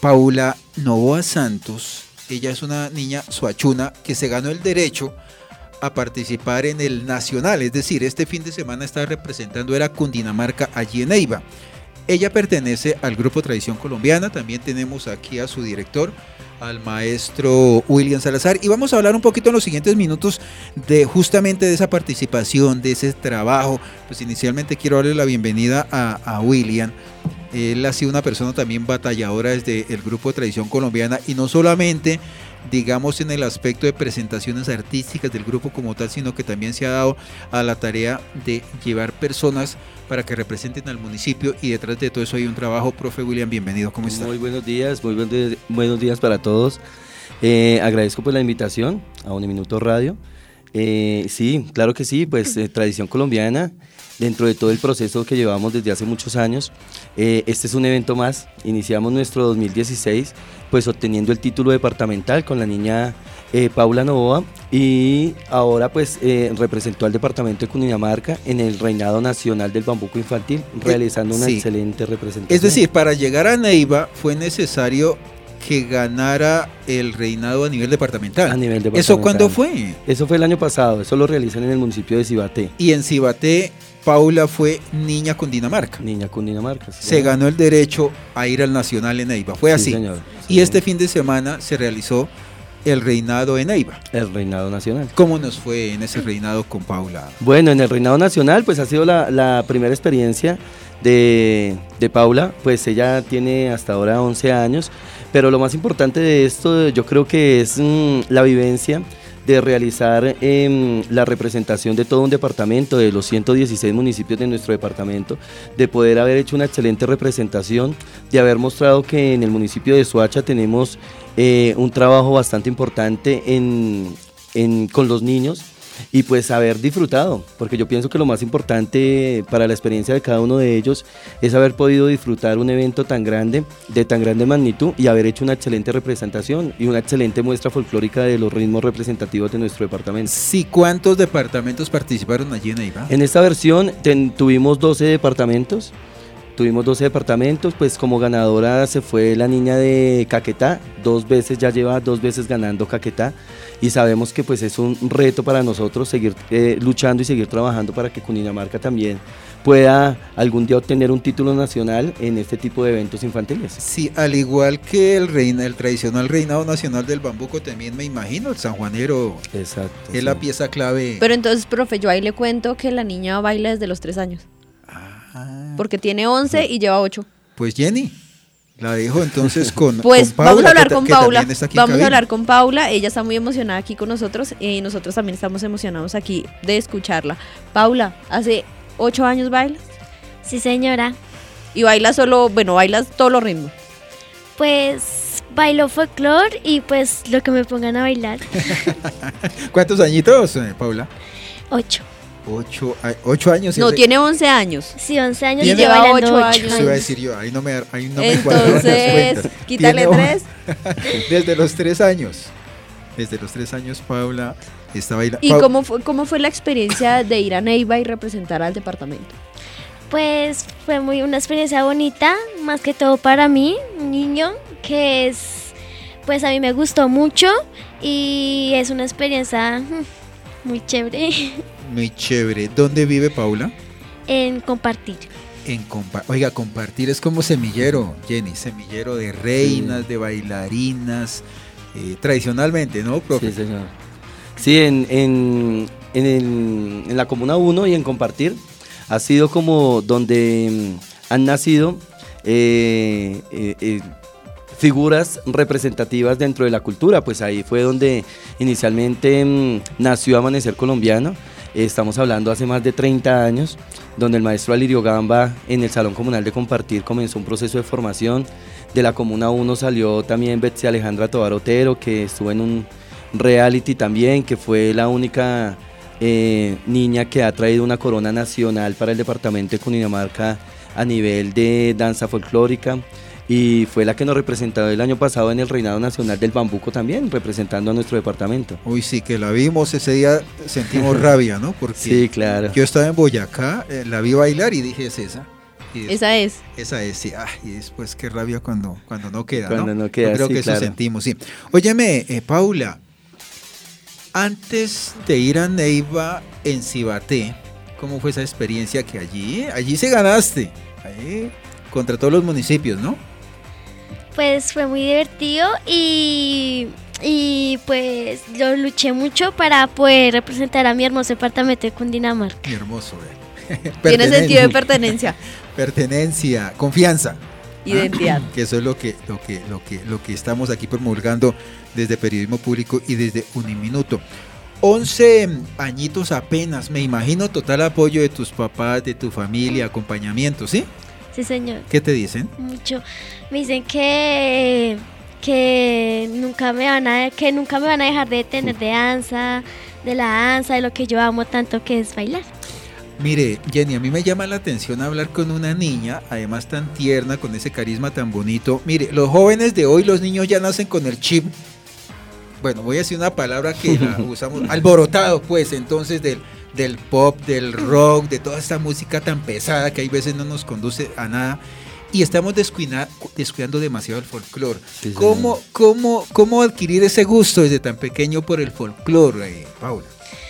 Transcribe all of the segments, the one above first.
Paula Novoa Santos. Ella es una niña suachuna que se ganó el derecho a participar en el nacional, es decir, este fin de semana está representando a Cundinamarca allí en Neiva. Ella pertenece al grupo Tradición Colombiana. También tenemos aquí a su director, al maestro William Salazar, y vamos a hablar un poquito en los siguientes minutos de justamente de esa participación, de ese trabajo. Pues inicialmente quiero darle la bienvenida a William. Él ha sido una persona también batalladora desde el grupo de Tradición Colombiana, y no solamente digamos en el aspecto de presentaciones artísticas del grupo como tal, sino que también se ha dado a la tarea de llevar personas para que representen al municipio, y detrás de todo eso hay un trabajo. Profe William, bienvenido, ¿cómo está? Muy buenos días, buenos días para todos. Agradezco por la invitación a Uniminuto Radio. Sí, claro que sí, pues Tradición Colombiana, dentro de todo el proceso que llevamos desde hace muchos años, este es un evento más. Iniciamos nuestro 2016 pues obteniendo el título departamental con la niña Paula Novoa, y ahora pues representó al departamento de Cundinamarca en el reinado nacional del bambuco infantil, realizando una excelente representación. Es decir, para llegar a Neiva fue necesario que ganara el reinado a nivel departamental. A nivel departamental. ¿Eso cuándo fue? Eso fue el año pasado, eso lo realizan en el municipio de Cibaté. Y en Cibaté, Paula fue niña Cundinamarca. Niña Cundinamarca, sí. Se ganó el derecho a ir al nacional en Neiva, fue así. Sí, señor. Y este fin de semana se realizó el reinado en Neiva. El reinado nacional. ¿Cómo nos fue en ese reinado con Paula? Bueno, en el reinado nacional pues ha sido la primera experiencia de Paula. Pues ella tiene hasta ahora 11 años, pero lo más importante de esto yo creo que es la vivencia de realizar la representación de todo un departamento, de los 116 municipios de nuestro departamento, de poder haber hecho una excelente representación, de haber mostrado que en el municipio de Soacha tenemos un trabajo bastante importante con los niños, y pues haber disfrutado, porque yo pienso que lo más importante para la experiencia de cada uno de ellos es haber podido disfrutar un evento tan grande, de tan grande magnitud, y haber hecho una excelente representación y una excelente muestra folclórica de los ritmos representativos de nuestro departamento. Sí, ¿cuántos departamentos participaron allí en Neiva? En esta versión tuvimos 12 departamentos. Pues como ganadora se fue la niña de Caquetá, ya lleva 2 veces ganando Caquetá, y sabemos que pues es un reto para nosotros seguir luchando y seguir trabajando para que Cundinamarca también pueda algún día obtener un título nacional en este tipo de eventos infantiles. Sí, al igual que el tradicional reinado nacional del bambuco, también me imagino el sanjuanero. Exacto. Es la pieza clave. Pero entonces, profe, yo ahí le cuento que la niña baila desde los 3 años. Porque tiene 11 y lleva 8. Pues Jenny, la dejo entonces con Paula. Vamos a hablar con Paula. Vamos a hablar con Paula. Ella está muy emocionada aquí con nosotros, y nosotros también estamos emocionados aquí de escucharla. Paula, ¿hace 8 años bailas? Sí, señora. ¿Y bailas bailas todos los ritmos? Pues bailo folclore y pues lo que me pongan a bailar. ¿Cuántos añitos, Paula? 8. 8 años. No, tiene 11 años. Sí, 11 años y lleva 8 años. Eso iba a decir yo, ahí no me entonces, quítale 3. Desde los 3 años. Desde los 3 años Paula está bailando. ¿Y cómo fue la experiencia de ir a Neiva y representar al departamento? Pues fue una experiencia bonita, más que todo para mí, un niño que pues a mí me gustó mucho, y es una experiencia muy chévere. Muy chévere. ¿Dónde vive Paula? En Compartir. Oiga, Compartir es como semillero, Jenny, semillero de reinas, de bailarinas, tradicionalmente, ¿no, profe? Sí, señor. Sí, en la Comuna 1 y en Compartir ha sido como donde han nacido figuras representativas dentro de la cultura. Pues ahí fue donde inicialmente nació Amanecer Colombiano. Estamos hablando hace más de 30 años, donde el maestro Alirio Gamba en el Salón Comunal de Compartir comenzó un proceso de formación. De la Comuna 1 salió también Betsy Alejandra Tobar Otero, que estuvo en un reality también, que fue la única niña que ha traído una corona nacional para el departamento de Cundinamarca a nivel de danza folclórica. Y fue la que nos representó el año pasado en el Reinado Nacional del Bambuco también, representando a nuestro departamento. Uy, sí, que la vimos, ese día sentimos rabia, ¿no? Porque sí, claro. Yo estaba en Boyacá, la vi bailar y dije, ¿es esa? Esa es, sí. Y después qué rabia cuando no queda, cuando ¿no? no queda, yo creo sí, que claro. eso sentimos, sí. Óyeme, Paula, antes de ir a Neiva en Cibaté, ¿cómo fue esa experiencia que allí se ganaste? Ahí, contra todos los municipios, ¿no? Pues fue muy divertido y pues yo luché mucho para poder representar a mi hermoso departamento de Cundinamarca. Mi hermoso, Tiene sentido de pertenencia. Pertenencia, confianza. Identidad. Que eso es lo que estamos aquí promulgando desde Periodismo Público y desde Uniminuto. 11 añitos apenas, me imagino, total apoyo de tus papás, de tu familia, acompañamiento, ¿sí? Sí, señor. ¿Qué te dicen? Mucho. Me dicen que nunca me van a dejar de tener de la danza, de lo que yo amo tanto, que es bailar. Mire, Jenny, a mí me llama la atención hablar con una niña, además tan tierna, con ese carisma tan bonito. Mire, los jóvenes de hoy, los niños ya nacen con el chip. Bueno, voy a decir una palabra que la usamos, alborotado, pues, entonces del pop, del rock, de toda esta música tan pesada que hay veces no nos conduce a nada. Y estamos descuidando demasiado el folclore. Sí, ¿Cómo adquirir ese gusto desde tan pequeño por el folclore, Paula?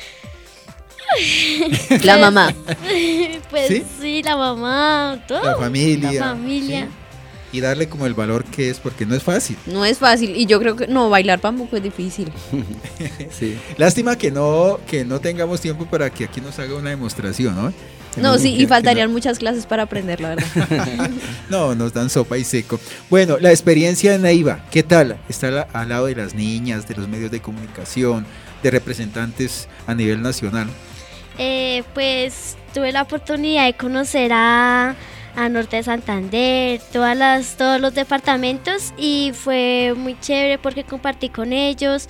La mamá. Pues ¿sí? La mamá, todo. La familia. ¿Sí? Y darle como el valor que es, porque no es fácil. No es fácil, y yo creo que no, bailar bambuco es difícil. Sí. Lástima que no tengamos tiempo para que aquí nos haga una demostración, ¿no? No, sí, y faltarían muchas clases para aprender, la verdad. No, nos dan sopa y seco. Bueno, la experiencia en Neiva, ¿qué tal? Está al lado de las niñas, de los medios de comunicación, de representantes a nivel nacional. Pues tuve la oportunidad de conocer a Norte de Santander, todos los departamentos, y fue muy chévere porque compartí con ellos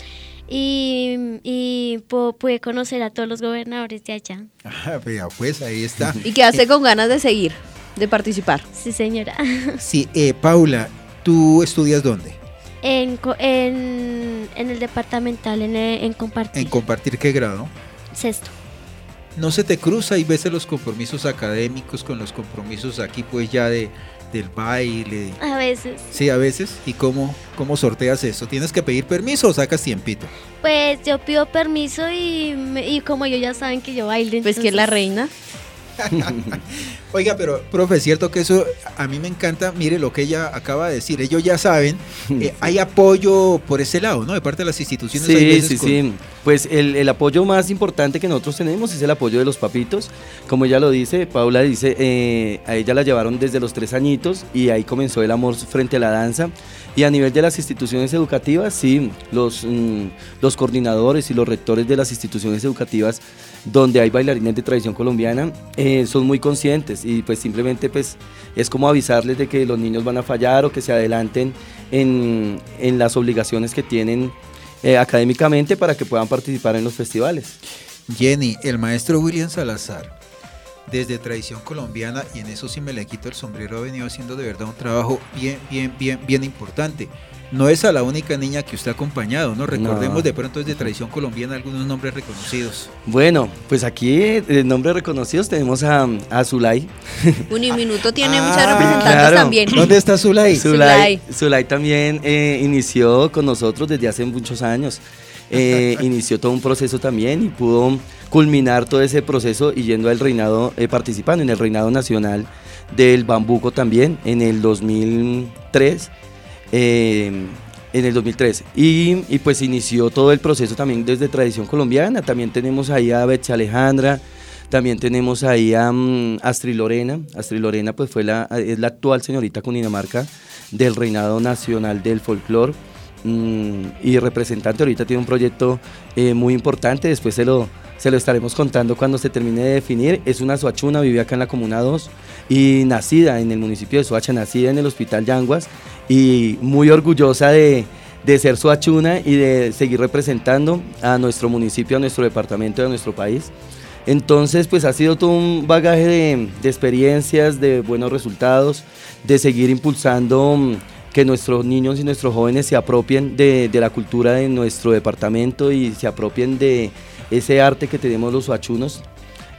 y pude conocer a todos los gobernadores de allá. Vea, pues ahí está. Y quedaste con ganas de seguir, de participar. Sí, señora. Sí, Paula, ¿tú estudias dónde? En el departamental, en Compartir. ¿En Compartir qué grado? Sexto. ¿No se te cruza y ves los compromisos académicos con los compromisos aquí pues ya del baile? A veces. Sí, a veces. ¿Y cómo sorteas eso? ¿Tienes que pedir permiso o sacas tiempito? Pues yo pido permiso y como ellos ya saben que yo bailo. Pues que es la reina. Oiga, pero profe, es cierto que eso a mí me encanta. Mire lo que ella acaba de decir, ellos ya saben, hay apoyo por ese lado, ¿no? De parte de las instituciones. Sí. Pues el apoyo más importante que nosotros tenemos es el apoyo de los papitos. Como ella lo dice, Paula dice, a ella la llevaron desde los 3 añitos y ahí comenzó el amor frente a la danza. Y a nivel de las instituciones educativas, sí, los coordinadores y los rectores de las instituciones educativas donde hay bailarines de tradición colombiana son muy conscientes y pues simplemente pues es como avisarles de que los niños van a fallar o que se adelanten en las obligaciones que tienen académicamente para que puedan participar en los festivales. Jenny, el maestro William Salazar, desde Tradición Colombiana, y en eso sí me le quito el sombrero, ha venido haciendo de verdad un trabajo bien importante. No es a la única niña que usted ha acompañado, ¿no? Recordemos de pronto desde Tradición Colombiana algunos nombres reconocidos. Bueno, pues aquí de nombres reconocidos tenemos a Zulay. Uniminuto tiene muchas representantes también. ¿Dónde está Zulay? Zulay también inició con nosotros desde hace muchos años. Inició todo un proceso también y pudo culminar todo ese proceso y yendo al reinado, participando en el reinado nacional del bambuco también en el 2003. Y pues inició todo el proceso también desde Tradición Colombiana. También tenemos ahí a Betsy Alejandra, también tenemos ahí a Astrid Lorena. Astrid Lorena pues es la actual señorita Cundinamarca del reinado nacional del folclore. Y representante, ahorita tiene un proyecto muy importante, después se lo estaremos contando cuando se termine de definir. Es una soachuna, vive acá en la Comuna 2 y nacida en el municipio de Soacha, nacida en el Hospital Yanguas y muy orgullosa de ser soachuna y de seguir representando a nuestro municipio, a nuestro departamento, a nuestro país. Entonces pues ha sido todo un bagaje de experiencias, de buenos resultados, de seguir impulsando que nuestros niños y nuestros jóvenes se apropien de la cultura de nuestro departamento y se apropien de ese arte que tenemos los soachunos.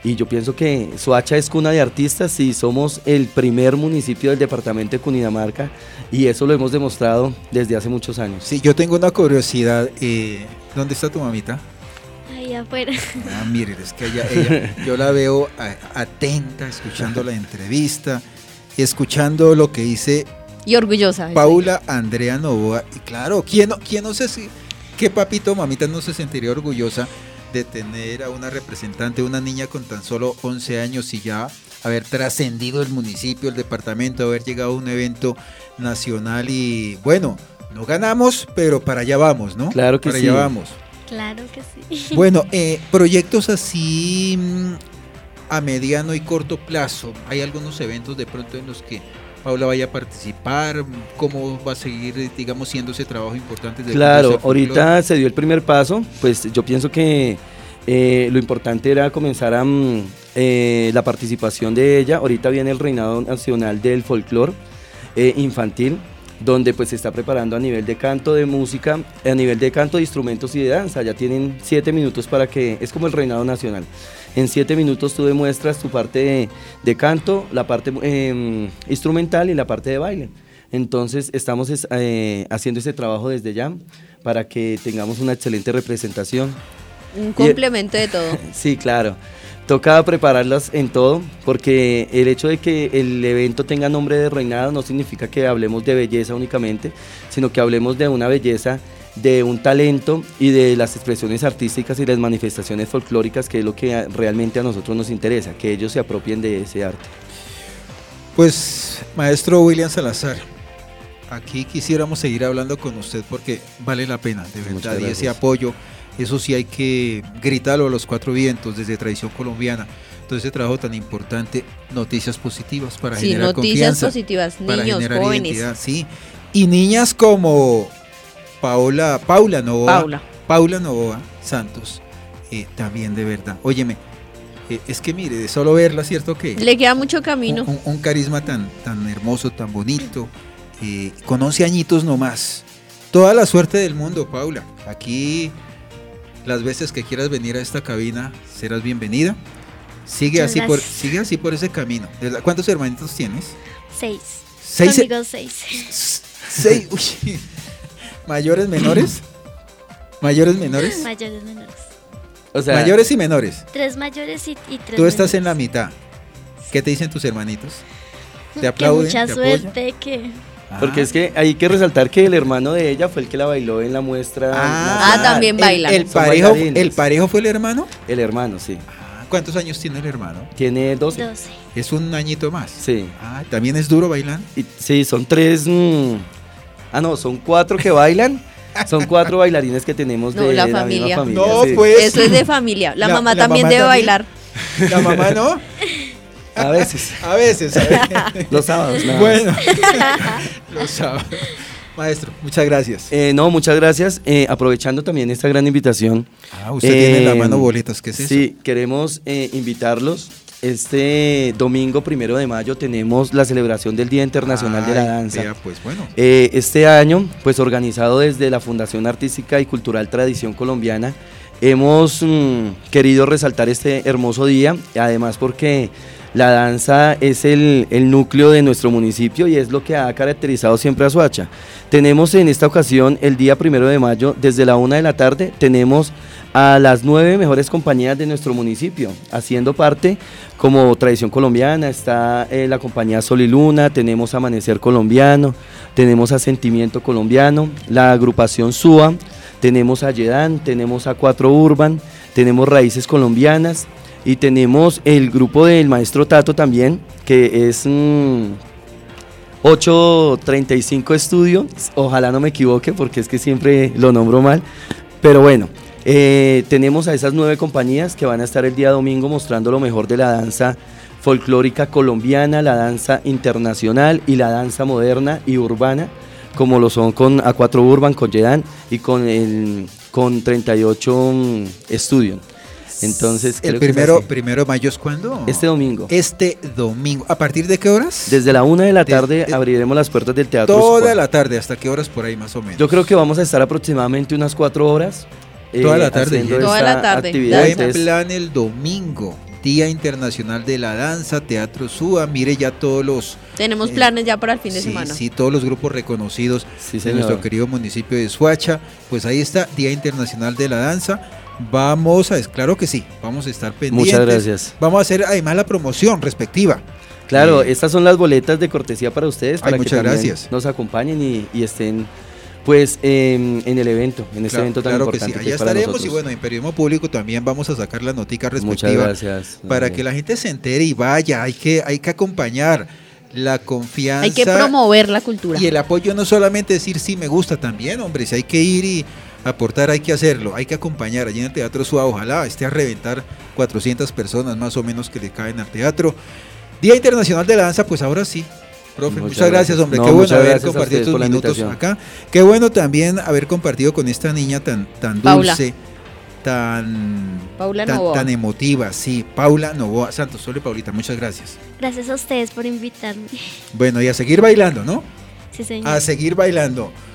Y yo pienso que Soacha es cuna de artistas y somos el primer municipio del departamento de Cundinamarca y eso lo hemos demostrado desde hace muchos años. Sí, yo tengo una curiosidad. ¿Dónde está tu mamita? Ahí afuera. Mire, es que ella yo la veo atenta, escuchando la entrevista, escuchando lo que dice y orgullosa. Paula Andrea Novoa. Y claro, ¿quién no sé si qué papito o mamita no se sentiría orgullosa de tener a una representante, una niña con tan solo 11 años y ya haber trascendido el municipio, el departamento, haber llegado a un evento nacional y bueno, no ganamos, pero para allá vamos, ¿no? Claro que para sí. Allá vamos. Claro que sí. Bueno, proyectos así a mediano y corto plazo, ¿hay algunos eventos de pronto en los que Paula vaya a participar? ¿Cómo va a seguir, digamos, siendo ese trabajo importante? Claro, ahorita se dio el primer paso, pues yo pienso que lo importante era comenzar a la participación de ella. Ahorita viene el Reinado Nacional del Folclor Infantil, donde pues se está preparando a nivel de canto, de música, a nivel de canto, de instrumentos y de danza. Ya tienen 7 minutos para que, es como el Reinado Nacional. En 7 minutos tú demuestras tu parte de canto, la parte instrumental y la parte de baile. Entonces estamos haciendo ese trabajo desde ya para que tengamos una excelente representación. Un complemento de todo. Sí, claro. Toca prepararlas en todo, porque el hecho de que el evento tenga nombre de reinado no significa que hablemos de belleza únicamente, sino que hablemos de una belleza, de un talento y de las expresiones artísticas y las manifestaciones folclóricas, que es lo que realmente a nosotros nos interesa, que ellos se apropien de ese arte. Pues, maestro William Salazar, aquí quisiéramos seguir hablando con usted porque vale la pena, de verdad, y ese apoyo, eso sí hay que gritarlo a los 4 vientos desde Tradición Colombiana. Todo ese trabajo tan importante, noticias positivas para generar confianza. Noticias positivas, para niños, generar jóvenes. Identidad, sí. Y niñas como Paula Novoa Santos, también de verdad. Óyeme, es que mire, de solo verla, ¿cierto que? Le queda mucho camino. Un carisma tan hermoso, tan bonito, con 11 añitos nomás. Toda la suerte del mundo, Paula. Aquí, las veces que quieras venir a esta cabina, serás bienvenida. Sigue así por ese camino. ¿Cuántos hermanitos tienes? 6. Conmigo 6. 6. Uy. ¿Mayores, menores? ¿Mayores, menores? Mayores, menores. O sea, mayores y menores. 3 mayores y 3 menores. Tú estás en la mitad. ¿Qué te dicen tus hermanitos? ¿Te aplauden? Que mucha ¿te suerte, apoyan? que... Porque es que hay que resaltar que el hermano de ella fue el que la bailó en la muestra. También baila. ¿El parejo fue el hermano? El hermano, sí. ¿Cuántos años tiene el hermano? Tiene 12. Es un añito más. Sí. ¿También es duro bailando? Sí, son 3. Son 4 que bailan. Son 4 bailarines que tenemos de la familia. No, sí. pues. Eso es de familia. La mamá también debe bailar. ¿La mamá no? A veces. A veces. Los sábados. Bueno. Los sábados. Maestro, muchas gracias. Muchas gracias. Aprovechando también esta gran invitación. Usted tiene en la mano boletas, ¿qué es eso? Sí, queremos invitarlos. Este domingo 1 de mayo tenemos la celebración del Día Internacional de la Danza. Pues bueno. Este año, pues organizado desde la Fundación Artística y Cultural Tradición Colombiana, hemos querido resaltar este hermoso día, además porque la danza es el núcleo de nuestro municipio y es lo que ha caracterizado siempre a Soacha. Tenemos en esta ocasión, el día 1 de mayo, desde la 1 de la tarde, tenemos a las 9 mejores compañías de nuestro municipio, haciendo parte como Tradición Colombiana. Está la compañía Sol y Luna, tenemos Amanecer Colombiano, tenemos a Sentimiento Colombiano, la agrupación SUA, tenemos a Yedán, tenemos a 4 Urban, tenemos Raíces Colombianas y tenemos el grupo del maestro Tato también, que es 835 Estudio, ojalá no me equivoque porque es que siempre lo nombro mal, pero bueno. Tenemos a esas 9 compañías que van a estar el día domingo mostrando lo mejor de la danza folclórica colombiana, la danza internacional y la danza moderna y urbana, como lo son con A4 Urban, con Yedán y con 38 Studio. Entonces, el primero de mayo es ¿cuándo? Este domingo. Este domingo. ¿A partir de qué horas? Desde la 1 de la tarde abriremos las puertas del teatro. Toda la tarde, ¿hasta qué horas por ahí más o menos? Yo creo que vamos a estar aproximadamente unas 4 horas. Toda la tarde. Toda la tarde. Buen plan el domingo. Día Internacional de la Danza, Teatro SUA, mire ya todos los... Tenemos planes ya para el fin de semana. Sí, todos los grupos reconocidos de nuestro querido municipio de Soacha, pues ahí está, Día Internacional de la Danza. Claro que sí, vamos a estar pendientes. Muchas gracias. Vamos a hacer además la promoción respectiva. Claro, estas son las boletas de cortesía para ustedes, para que también nos acompañen y estén pues en el evento, en este evento tan importante. Que sí, allá estaremos y bueno, en Periodismo Público también vamos a sacar la notica respectiva. Muchas gracias. Para que la gente se entere y vaya, hay que acompañar la confianza. Hay que promover la cultura. Y el apoyo no solamente decir sí me gusta también, hombre, si hay que ir y aportar hay que hacerlo, hay que acompañar. Allí en el Teatro SUA, ojalá esté a reventar 400 personas más o menos que le caen al teatro. Día Internacional de la Danza, pues ahora sí. Profe, muchas gracias, hombre, qué bueno haber compartido estos minutos acá. Qué bueno también haber compartido con esta niña tan dulce, tan emotiva, sí, Paula Novoa Santos. Solo Paulita, muchas gracias. Gracias a ustedes por invitarme. Bueno, y a seguir bailando, ¿no? Sí, señor. A seguir bailando.